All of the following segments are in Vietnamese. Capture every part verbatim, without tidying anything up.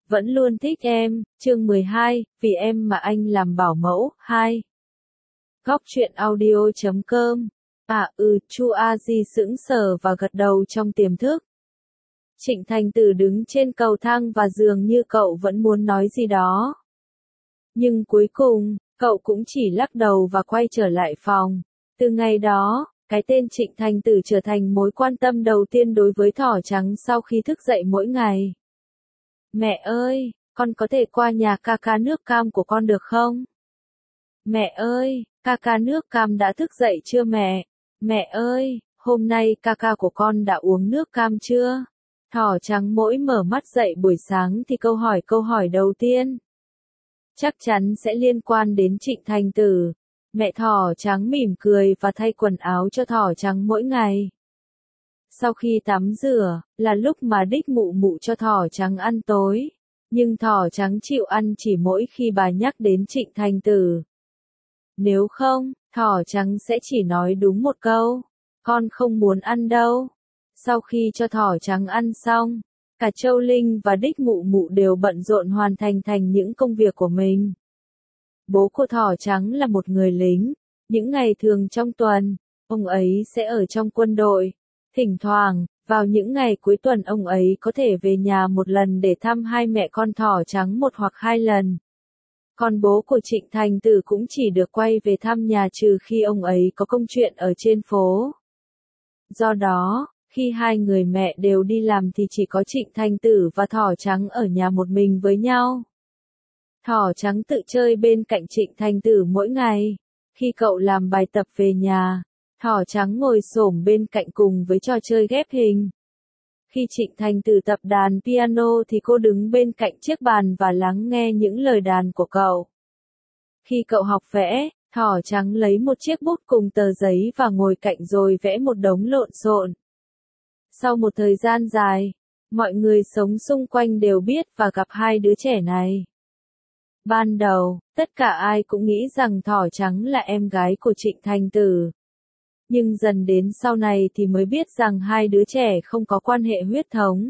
vẫn luôn thích em, chương mười hai, vì em mà anh làm bảo mẫu, hai. Góc truyện audio chấm com. À ừ, Chu A Di sững sờ và gật đầu trong tiềm thức. Trịnh Thành Tử đứng trên cầu thang và dường như cậu vẫn muốn nói gì đó. Nhưng cuối cùng, cậu cũng chỉ lắc đầu và quay trở lại phòng. Từ ngày đó, cái tên Trịnh Thành Tử trở thành mối quan tâm đầu tiên đối với thỏ trắng sau khi thức dậy mỗi ngày. Mẹ ơi, con có thể qua nhà ca ca nước cam của con được không? Mẹ ơi, ca ca nước cam đã thức dậy chưa mẹ? Mẹ ơi, hôm nay ca ca của con đã uống nước cam chưa? Thỏ trắng mỗi mở mắt dậy buổi sáng thì câu hỏi câu hỏi đầu tiên chắc chắn sẽ liên quan đến Trịnh Thành Tử. Mẹ thỏ trắng mỉm cười và thay quần áo cho thỏ trắng mỗi ngày. Sau khi tắm rửa, là lúc mà đích mụ mụ cho thỏ trắng ăn tối. Nhưng thỏ trắng chịu ăn chỉ mỗi khi bà nhắc đến Trịnh Thành Tử. Nếu không, thỏ trắng sẽ chỉ nói đúng một câu. Con không muốn ăn đâu. Sau khi cho thỏ trắng ăn xong, cả Châu Linh và đích mụ mụ đều bận rộn hoàn thành thành những công việc của mình. Bố của thỏ trắng là một người lính. Những ngày thường trong tuần, ông ấy sẽ ở trong quân đội. Thỉnh thoảng, vào những ngày cuối tuần ông ấy có thể về nhà một lần để thăm hai mẹ con thỏ trắng một hoặc hai lần. Còn bố của Trịnh Thành Tử cũng chỉ được quay về thăm nhà trừ khi ông ấy có công chuyện ở trên phố. Do đó, khi hai người mẹ đều đi làm thì chỉ có Trịnh Thành Tử và thỏ trắng ở nhà một mình với nhau. Thỏ trắng tự chơi bên cạnh Trịnh Thành Tử mỗi ngày. Khi cậu làm bài tập về nhà, thỏ trắng ngồi xổm bên cạnh cùng với trò chơi ghép hình. Khi Trịnh Thành Tử tập đàn piano thì cô đứng bên cạnh chiếc bàn và lắng nghe những lời đàn của cậu. Khi cậu học vẽ, thỏ trắng lấy một chiếc bút cùng tờ giấy và ngồi cạnh rồi vẽ một đống lộn xộn. Sau một thời gian dài, mọi người sống xung quanh đều biết và gặp hai đứa trẻ này. Ban đầu, tất cả ai cũng nghĩ rằng thỏ trắng là em gái của Trịnh Thành Tử. Nhưng dần đến sau này thì mới biết rằng hai đứa trẻ không có quan hệ huyết thống.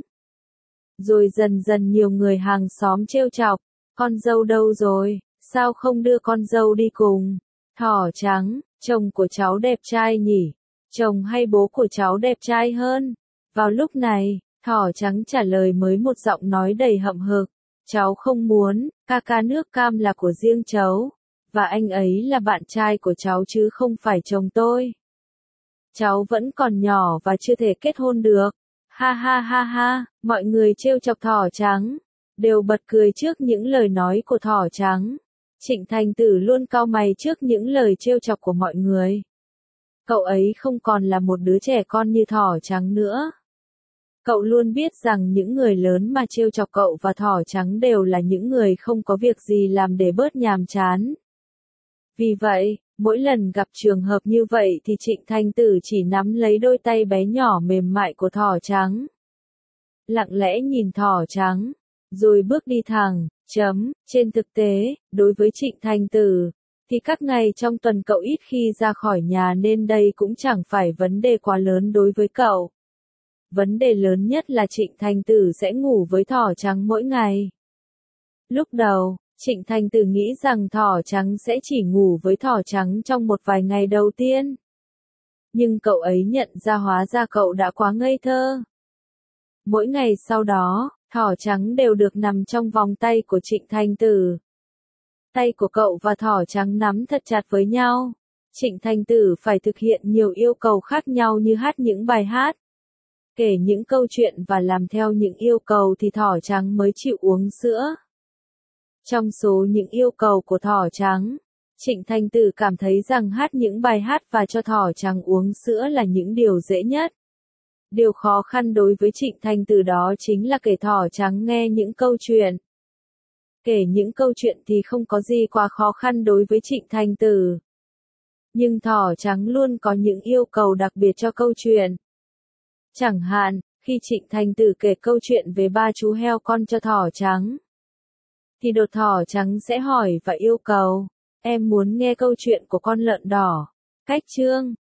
Rồi dần dần nhiều người hàng xóm trêu chọc, con dâu đâu rồi, sao không đưa con dâu đi cùng? Thỏ trắng, chồng của cháu đẹp trai nhỉ? Chồng hay bố của cháu đẹp trai hơn? Vào lúc này, thỏ trắng trả lời mới một giọng nói đầy hậm hực. Cháu không muốn, ca ca nước cam là của riêng cháu. Và anh ấy là bạn trai của cháu chứ không phải chồng tôi. Cháu vẫn còn nhỏ và chưa thể kết hôn được. Ha ha ha ha, mọi người trêu chọc thỏ trắng. Đều bật cười trước những lời nói của thỏ trắng. Trịnh Thành Tử luôn cau mày trước những lời trêu chọc của mọi người. Cậu ấy không còn là một đứa trẻ con như thỏ trắng nữa. Cậu luôn biết rằng những người lớn mà trêu chọc cậu và thỏ trắng đều là những người không có việc gì làm để bớt nhàm chán. Vì vậy, mỗi lần gặp trường hợp như vậy thì Trịnh Thành Tử chỉ nắm lấy đôi tay bé nhỏ mềm mại của thỏ trắng. Lặng lẽ nhìn thỏ trắng, rồi bước đi thẳng, chấm, trên thực tế, đối với Trịnh Thành Tử, thì các ngày trong tuần cậu ít khi ra khỏi nhà nên đây cũng chẳng phải vấn đề quá lớn đối với cậu. Vấn đề lớn nhất là Trịnh Thành Tử sẽ ngủ với thỏ trắng mỗi ngày. Lúc đầu, Trịnh Thành Tử nghĩ rằng thỏ trắng sẽ chỉ ngủ với thỏ trắng trong một vài ngày đầu tiên. Nhưng cậu ấy nhận ra hóa ra cậu đã quá ngây thơ. Mỗi ngày sau đó, thỏ trắng đều được nằm trong vòng tay của Trịnh Thành Tử. Tay của cậu và thỏ trắng nắm thật chặt với nhau. Trịnh Thành Tử phải thực hiện nhiều yêu cầu khác nhau như hát những bài hát, kể những câu chuyện và làm theo những yêu cầu thì thỏ trắng mới chịu uống sữa. Trong số những yêu cầu của thỏ trắng, Trịnh Thành Tử cảm thấy rằng hát những bài hát và cho thỏ trắng uống sữa là những điều dễ nhất. Điều khó khăn đối với Trịnh Thành Tử đó chính là kể thỏ trắng nghe những câu chuyện. Kể những câu chuyện thì không có gì quá khó khăn đối với Trịnh Thành Tử. Nhưng thỏ trắng luôn có những yêu cầu đặc biệt cho câu chuyện. Chẳng hạn, khi Trịnh Thành Tử kể câu chuyện về ba chú heo con cho thỏ trắng, thì đột thỏ trắng sẽ hỏi và yêu cầu, em muốn nghe câu chuyện của con lợn đỏ. Cách chương